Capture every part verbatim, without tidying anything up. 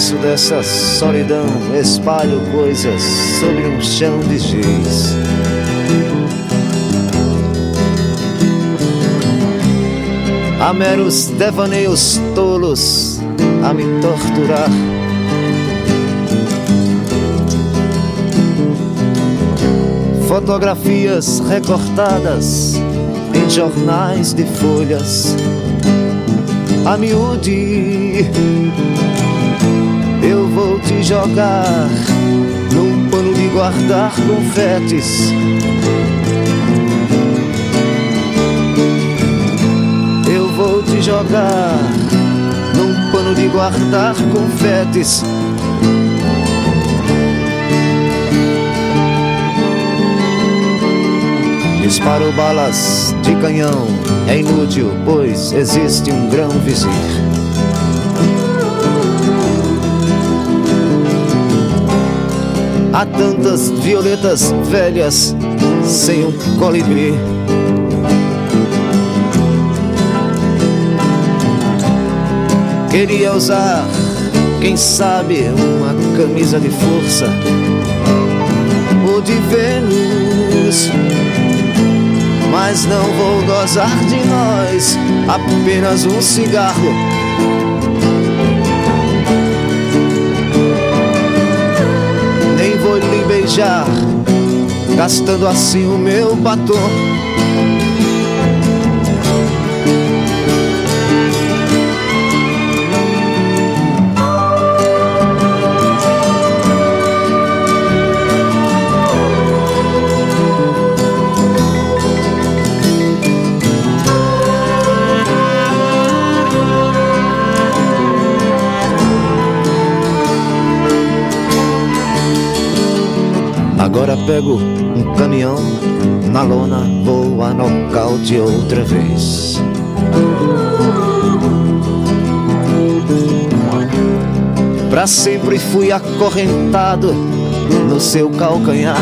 lenço dessa solidão espalho coisas sobre um chão de giz. Há meros devaneios tolos a me torturar. Fotografias recortadas em jornais de folhas. A miúde, eu vou te jogar num pano de guardar confetes. Eu vou te jogar num pano de guardar confetes. Disparo balas de canhão, é inútil, pois existe um grão vizir. Há tantas violetas velhas sem um colibri. Queria usar, quem sabe, uma camisa de força ou de Vênus, mas não vou gozar de nós, apenas um cigarro. Nem vou lhe beijar, gastando assim o meu batom. Agora pego um caminhão, na lona vou a nocaute outra vez. Pra sempre fui acorrentado no seu calcanhar.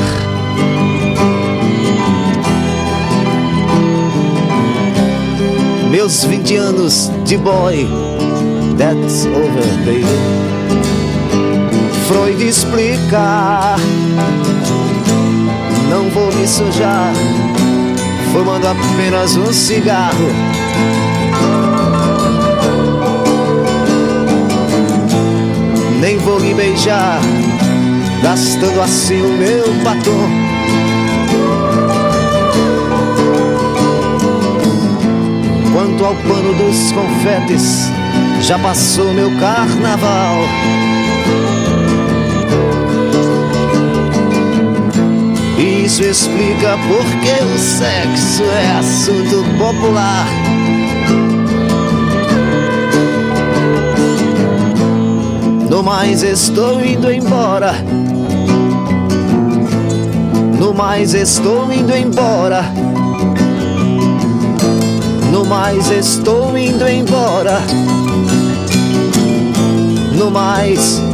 Meus vinte anos de boy, that's over, baby. Freud explica, não vou me sujar, fumando apenas um cigarro. Nem vou lhe beijar, gastando assim o meu batom. Quanto ao pano dos confetes, já passou meu carnaval. Isso explica porque o sexo é assunto popular. No mais estou indo embora. No mais estou indo embora. No mais estou indo embora. No mais